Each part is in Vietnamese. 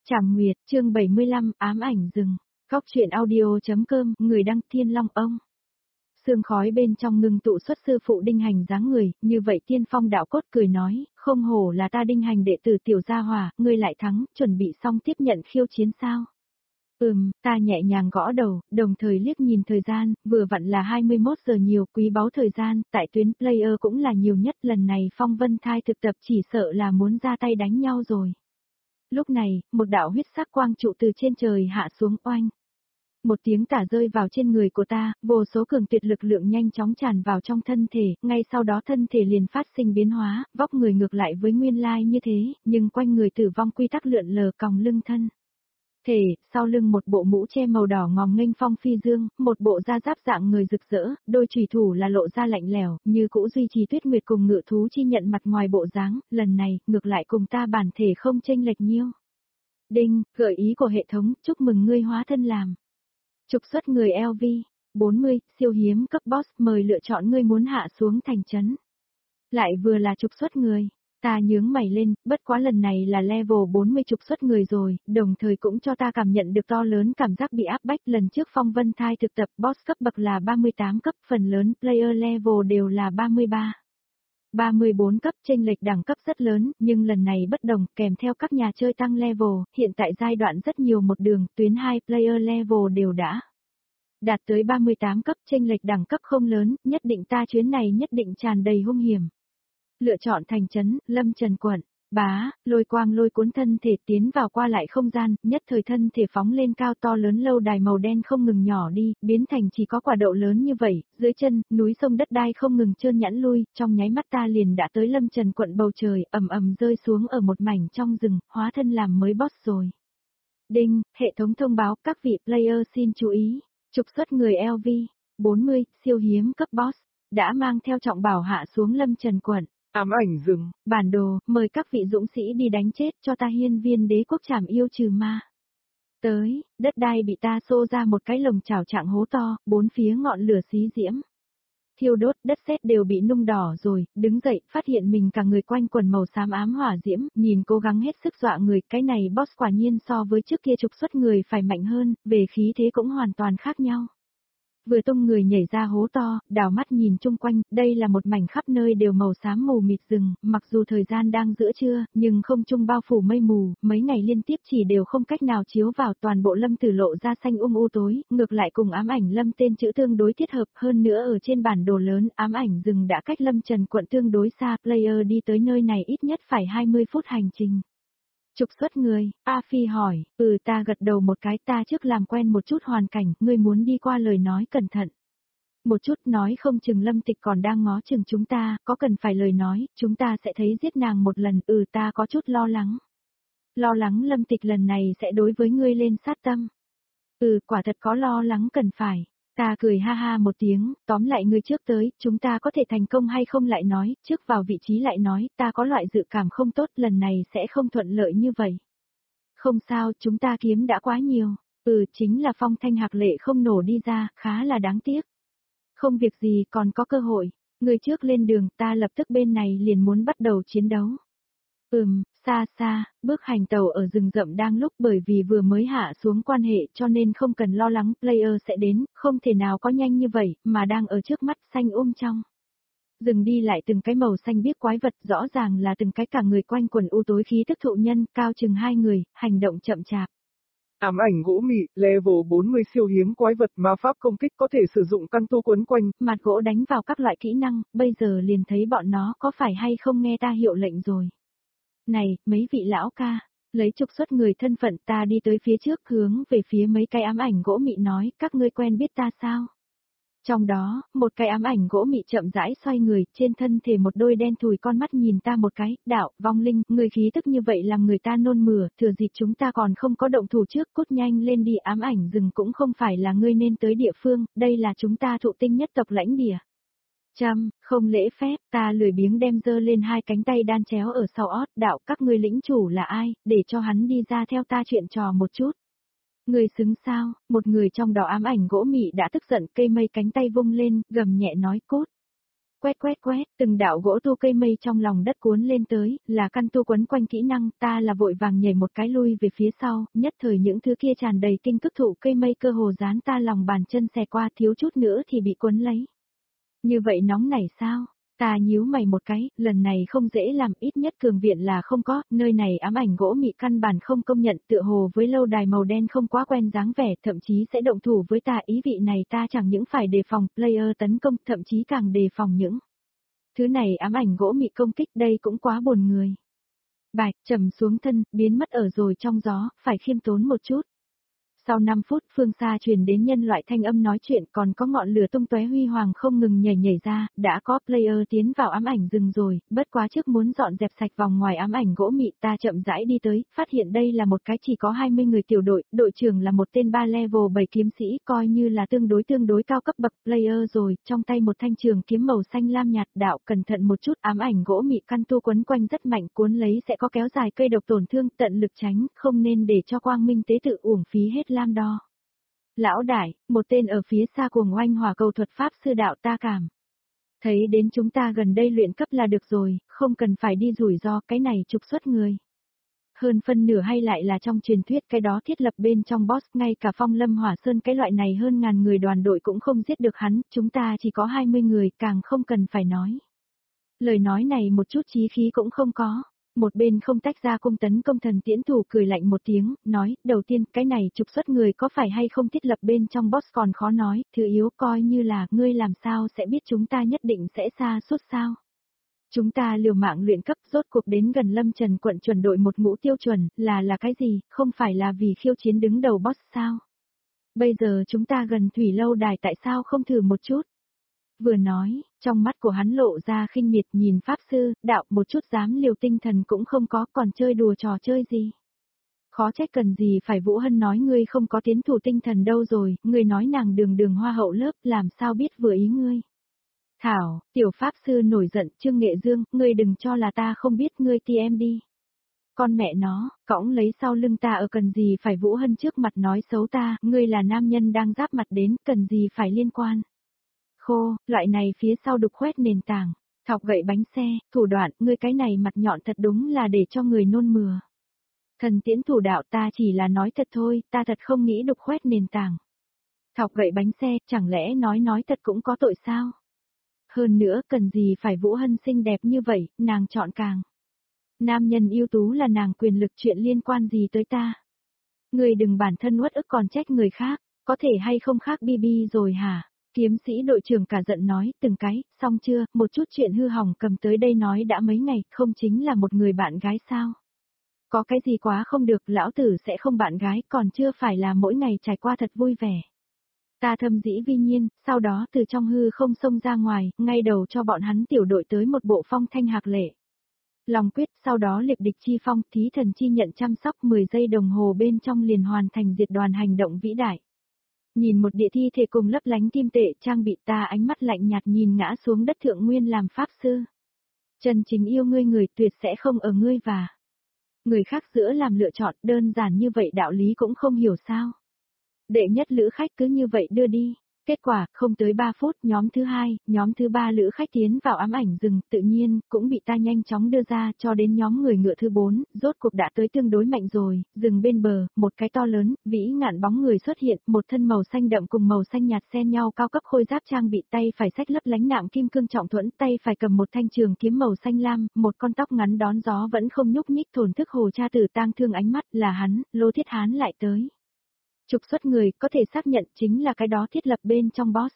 Trảm Nguyệt, chương 75, ám ảnh rừng. Góc truyện audio.com, người đăng Thiên Long ông. Sương khói bên trong ngưng tụ xuất sư phụ Đinh Hành dáng người, như vậy Tiên Phong đạo cốt cười nói, không hổ là ta Đinh Hành đệ tử tiểu gia hỏa, ngươi lại thắng, chuẩn bị xong tiếp nhận khiêu chiến sao? Ta nhẹ nhàng gõ đầu, đồng thời liếc nhìn thời gian, vừa vặn là 21 giờ nhiều, quý báu thời gian, tại tuyến player cũng là nhiều nhất, lần này Phong Vân Thai thực tập chỉ sợ là muốn ra tay đánh nhau rồi. Lúc này, một đạo huyết sắc quang trụ từ trên trời hạ xuống oanh. Một tiếng tả rơi vào trên người của ta, vô số cường tuyệt lực lượng nhanh chóng tràn vào trong thân thể, ngay sau đó thân thể liền phát sinh biến hóa, vóc người ngược lại với nguyên lai như thế, nhưng quanh người tử vong quy tắc lượn lờ còng lưng thân. Thể, sau lưng một bộ mũ che màu đỏ ngòm nghênh phong phi dương, một bộ da giáp dạng người rực rỡ, đôi chùy thủ là lộ ra lạnh lẽo, như cũ duy trì Tuyết Nguyệt cùng Ngự Thú chi nhận mặt ngoài bộ dáng, lần này, ngược lại cùng ta bản thể không chênh lệch nhiêu. Đinh, gợi ý của hệ thống, chúc mừng ngươi hóa thân làm. Trục xuất người LV, 40, siêu hiếm cấp boss, mời lựa chọn ngươi muốn hạ xuống thành trấn. Lại vừa là trục xuất người. Ta nhướng mày lên, bất quá lần này là level 40 trục xuất người rồi, đồng thời cũng cho ta cảm nhận được to lớn cảm giác bị áp bách. Lần trước Phong Vân Thai thực tập boss cấp bậc là 38 cấp, phần lớn player level đều là 33. 34 cấp chênh lệch đẳng cấp rất lớn, nhưng lần này bất đồng, kèm theo các nhà chơi tăng level, hiện tại giai đoạn rất nhiều một đường, tuyến 2 player level đều đã đạt tới 38 cấp chênh lệch đẳng cấp không lớn, nhất định ta chuyến này nhất định tràn đầy hung hiểm. Lựa chọn thành trấn, Lâm Trần quận, bá, lôi quang lôi cuốn thân thể tiến vào qua lại không gian, nhất thời thân thể phóng lên cao to lớn lâu đài màu đen không ngừng nhỏ đi, biến thành chỉ có quả đậu lớn như vậy, dưới chân, núi sông đất đai không ngừng trơn nhẵn lui, trong nháy mắt ta liền đã tới Lâm Trần quận bầu trời, ầm ầm rơi xuống ở một mảnh trong rừng, hóa thân làm mới boss rồi. Đinh, hệ thống thông báo các vị player xin chú ý, trục xuất người LV, 40, siêu hiếm cấp boss, đã mang theo trọng bảo hạ xuống Lâm Trần quận. Ám ảnh rừng. Bản đồ, mời các vị dũng sĩ đi đánh chết cho ta hiên viên đế quốc trảm yêu trừ ma. Tới, đất đai bị ta xô ra một cái lồng chảo trạng hố to, bốn phía ngọn lửa xí diễm. Thiêu đốt, đất sét đều bị nung đỏ rồi, đứng dậy, phát hiện mình cả người quanh quần màu xám ám hỏa diễm, nhìn cố gắng hết sức dọa người, cái này boss quả nhiên so với trước kia trục xuất người phải mạnh hơn, về khí thế cũng hoàn toàn khác nhau. Vừa tung người nhảy ra hố to, đảo mắt nhìn chung quanh, đây là một mảnh khắp nơi đều màu xám mù mịt rừng, mặc dù thời gian đang giữa trưa, nhưng không trung bao phủ mây mù, mấy ngày liên tiếp chỉ đều không cách nào chiếu vào toàn bộ Lâm Tử lộ ra xanh u tối, ngược lại cùng ám ảnh Lâm tên chữ tương đối thiết hợp, hơn nữa ở trên bản đồ lớn, ám ảnh rừng đã cách Lâm Trần quận tương đối xa, player đi tới nơi này ít nhất phải 20 phút hành trình. Trục xuất người, A Phi hỏi, ta gật đầu một cái, ta trước làm quen một chút hoàn cảnh, ngươi muốn đi qua lời nói cẩn thận. Một chút nói không chừng Lâm Tịch còn đang ngó chừng chúng ta, có cần phải lời nói, chúng ta sẽ thấy giết nàng một lần, ta có chút lo lắng. Lo lắng Lâm Tịch lần này sẽ đối với ngươi lên sát tâm. Quả thật có lo lắng cần phải. Ta cười ha ha một tiếng, tóm lại ngươi trước tới, chúng ta có thể thành công hay không lại nói, trước vào vị trí lại nói, ta có loại dự cảm không tốt, lần này sẽ không thuận lợi như vậy. Không sao, chúng ta kiếm đã quá nhiều, chính là phong thanh hạc lệ không nổ đi ra, khá là đáng tiếc. Không việc gì, còn có cơ hội, ngươi trước lên đường, ta lập tức bên này liền muốn bắt đầu chiến đấu. Xa xa, bước hành tàu ở rừng rậm đang lúc bởi vì vừa mới hạ xuống quan hệ cho nên không cần lo lắng player sẽ đến, không thể nào có nhanh như vậy, mà đang ở trước mắt xanh trong. Rừng đi lại từng cái màu xanh biếc quái vật rõ ràng là từng cái cả người quanh quần u tối khí tức thụ nhân, cao chừng 2 người, hành động chậm chạp. Ám ảnh gỗ mị, level 40 siêu hiếm quái vật ma pháp công kích có thể sử dụng căn tu quấn quanh. Mặt gỗ đánh vào các loại kỹ năng, bây giờ liền thấy bọn nó có phải hay không nghe ta hiệu lệnh rồi. Này, mấy vị lão ca, lấy trục xuất người thân phận ta đi tới phía trước hướng về phía mấy cái ám ảnh gỗ mị nói, các ngươi quen biết ta sao? Trong đó, một cái ám ảnh gỗ mị chậm rãi xoay người, trên thân thể một đôi đen thùi con mắt nhìn ta một cái, đạo, vong linh, người khí tức như vậy làm người ta nôn mửa, thừa dịp chúng ta còn không có động thủ trước, cút nhanh lên đi, ám ảnh rừng cũng không phải là ngươi nên tới địa phương, đây là chúng ta thụ tinh nhất tộc lãnh địa. Không lễ phép, ta lười biếng đem dơ lên hai cánh tay đan chéo ở sau ót, đạo các ngươi lĩnh chủ là ai, để cho hắn đi ra theo ta chuyện trò một chút. Người xứng sao, một người trong đó ám ảnh gỗ mị đã tức giận cây mây cánh tay vung lên, gầm nhẹ nói cốt. Quét quét quét, từng đạo gỗ tu cây mây trong lòng đất cuốn lên tới, là căn tu quấn quanh kỹ năng, ta là vội vàng nhảy một cái lui về phía sau, nhất thời những thứ kia tràn đầy kinh cức thụ cây mây cơ hồ dán ta lòng bàn chân xè qua thiếu chút nữa thì bị cuốn lấy. Như vậy nóng này sao? Ta nhíu mày một cái, lần này không dễ làm, ít nhất cường viện là không có, nơi này ám ảnh gỗ mị căn bản không công nhận, tựa hồ với lâu đài màu đen không quá quen dáng vẻ, thậm chí sẽ động thủ với ta, ý vị này ta chẳng những phải đề phòng player tấn công, thậm chí càng đề phòng những thứ này ám ảnh gỗ mị công kích, đây cũng quá buồn người. Bạch trầm xuống thân, biến mất ở rồi trong gió, phải khiêm tốn một chút. Sau 5 phút, phương xa truyền đến nhân loại thanh âm nói chuyện, còn có ngọn lửa tung tóe huy hoàng không ngừng nhảy nhảy ra, đã có player tiến vào ám ảnh rừng rồi, bất quá trước muốn dọn dẹp sạch vòng ngoài ám ảnh gỗ mị, ta chậm rãi đi tới, phát hiện đây là một cái chỉ có 20 người tiểu đội, đội trưởng là một tên 3 level 7 kiếm sĩ, coi như là tương đối cao cấp bậc player rồi, trong tay một thanh trường kiếm màu xanh lam nhạt, đạo cẩn thận một chút, ám ảnh gỗ mị căn tu quấn quanh rất mạnh, cuốn lấy sẽ có kéo dài cây độc tổn thương, tận lực tránh, không nên để cho quang minh tế tự uổng phí hết lam đo. Lão đại, một tên ở phía xa cuồng oanh hỏa cầu thuật pháp sư đạo ta cảm. Thấy đến chúng ta gần đây luyện cấp là được rồi, không cần phải đi rủi ro cái này trục xuất người. Hơn phân nửa hay lại là trong truyền thuyết cái đó thiết lập bên trong boss, ngay cả Phong Lâm Hỏa Sơn cái loại này hơn ngàn người đoàn đội cũng không giết được hắn, chúng ta chỉ có 20 người, càng không cần phải nói. Lời nói này một chút chí khí cũng không có. Một bên không tách ra cung tấn công thần tiễn thủ cười lạnh một tiếng, nói, đầu tiên, cái này trục xuất người có phải hay không thiết lập bên trong boss còn khó nói, thứ yếu coi như là, ngươi làm sao sẽ biết chúng ta nhất định sẽ xa suốt sao. Chúng ta liều mạng luyện cấp rốt cuộc đến gần Lâm Trần quận chuẩn đội một ngũ tiêu chuẩn, là cái gì, không phải là vì khiêu chiến đứng đầu boss sao. Bây giờ chúng ta gần thủy lâu đài tại sao không thử một chút. Vừa nói, trong mắt của hắn lộ ra khinh miệt nhìn pháp sư, đạo một chút dám liều tinh thần cũng không có, còn chơi đùa trò chơi gì. Khó trách cần gì phải Vũ Hân nói ngươi không có tiến thủ tinh thần đâu rồi, ngươi nói nàng đường hoa hậu lớp làm sao biết vừa ý ngươi. Thảo, tiểu pháp sư nổi giận, Trương Nghệ Dương, ngươi đừng cho là ta không biết ngươi ti em đi. Con mẹ nó, cõng lấy sau lưng ta ở cần gì phải Vũ Hân trước mặt nói xấu ta, ngươi là nam nhân đang giáp mặt đến, cần gì phải liên quan. Khô, loại này phía sau đục khoét nền tảng, thọc gậy bánh xe, thủ đoạn, ngươi cái này mặt nhọn thật đúng là để cho người nôn mửa. Thần tiễn thủ đạo ta chỉ là nói thật thôi, ta thật không nghĩ đục khoét nền tảng. Thọc gậy bánh xe, chẳng lẽ nói thật cũng có tội sao? Hơn nữa cần gì phải Vũ Hân xinh đẹp như vậy, nàng chọn càng. Nam nhân ưu tú là nàng quyền lực chuyện liên quan gì tới ta? Ngươi đừng bản thân uất ức còn trách người khác, có thể hay không khác BB rồi hả? Kiếm sĩ đội trưởng cả giận nói, từng cái, xong chưa, một chút chuyện hư hỏng cầm tới đây nói đã mấy ngày, không chính là một người bạn gái sao? Có cái gì quá không được, lão tử sẽ không bạn gái, còn chưa phải là mỗi ngày trải qua thật vui vẻ. Ta thâm dĩ vi nhiên, sau đó từ trong hư không xông ra ngoài, ngay đầu cho bọn hắn tiểu đội tới một bộ phong thanh hạc lệ. Lòng quyết, sau đó liệp địch chi phong, thí thần chi nhận chăm sóc 10 giây đồng hồ bên trong liền hoàn thành diệt đoàn hành động vĩ đại. Nhìn một địa thi thể cùng lấp lánh kim tệ trang bị ta ánh mắt lạnh nhạt nhìn ngã xuống đất thượng nguyên làm pháp sư. Chân chính yêu ngươi người tuyệt sẽ không ở ngươi và người khác giữa làm lựa chọn đơn giản như vậy đạo lý cũng không hiểu sao. Đệ nhất lữ khách cứ như vậy đưa đi. Kết quả, không tới 3 phút, nhóm thứ 2, nhóm thứ 3 lữ khách tiến vào ám ảnh rừng, tự nhiên, cũng bị ta nhanh chóng đưa ra, cho đến nhóm người ngựa thứ 4, rốt cuộc đã tới tương đối mạnh rồi, rừng bên bờ, một cái to lớn, vĩ ngạn bóng người xuất hiện, một thân màu xanh đậm cùng màu xanh nhạt xen nhau cao cấp khôi giáp trang bị tay phải xách lấp lánh nạm kim cương trọng thuẫn, tay phải cầm một thanh trường kiếm màu xanh lam, một con tóc ngắn đón gió vẫn không nhúc nhích thổn thức hồ cha tử tang thương ánh mắt, là hắn, Lô Thiết Hán lại tới. Trục xuất người, có thể xác nhận chính là cái đó thiết lập bên trong boss.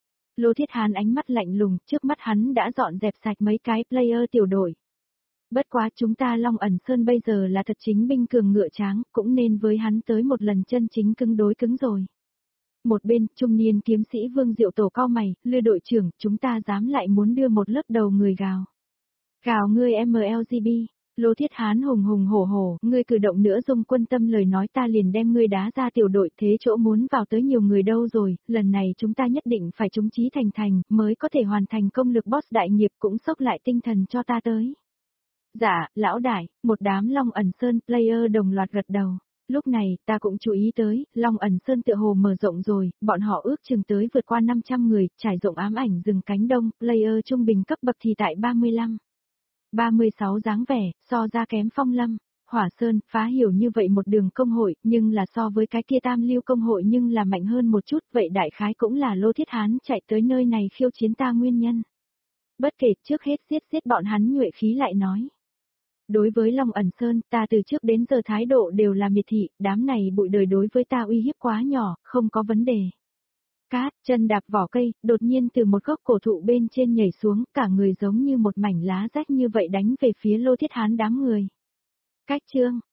Lô Thiết Hán ánh mắt lạnh lùng, trước mắt hắn đã dọn dẹp sạch mấy cái player tiểu đội. Bất quá chúng ta Long ẩn Sơn bây giờ là thật chính binh cường ngựa tráng, cũng nên với hắn tới một lần chân chính cứng đối cứng rồi. Một bên, trung niên kiếm sĩ Vương Diệu Tổ cau mày, Lư đội trưởng, chúng ta dám lại muốn đưa một lớp đầu người gào. Gào ngươi MLGB. Lô Thiết Hán hùng hùng hổ hổ, ngươi cử động nữa dung quân tâm lời nói ta liền đem ngươi đá ra tiểu đội thế chỗ muốn vào tới nhiều người đâu rồi, lần này chúng ta nhất định phải trúng chí thành mới có thể hoàn thành công lực boss đại nghiệp cũng sốc lại tinh thần cho ta tới. Dạ, lão đại, một đám Long ẩn Sơn player đồng loạt gật đầu. Lúc này, ta cũng chú ý tới, Long ẩn sơn tựa hồ mở rộng rồi, bọn họ ước chừng tới vượt qua 500 người, trải rộng ám ảnh rừng cánh đông, player trung bình cấp bậc thì tại 35. 36 dáng vẻ, so ra kém Phong Lâm. Hỏa Sơn, phá hiểu như vậy một đường công hội, nhưng là so với cái kia tam lưu công hội nhưng là mạnh hơn một chút, vậy đại khái cũng là Lô Thiết Hán chạy tới nơi này khiêu chiến ta nguyên nhân. Bất kể, trước hết giết bọn hắn nhuệ khí lại nói. Đối với Long ẩn Sơn, ta từ trước đến giờ thái độ đều là miệt thị, đám này bụi đời đối với ta uy hiếp quá nhỏ, không có vấn đề. Cát, chân đạp vỏ cây, đột nhiên từ một gốc cổ thụ bên trên nhảy xuống, cả người giống như một mảnh lá rách như vậy đánh về phía Lô Thiết Hán đám người. Cách chương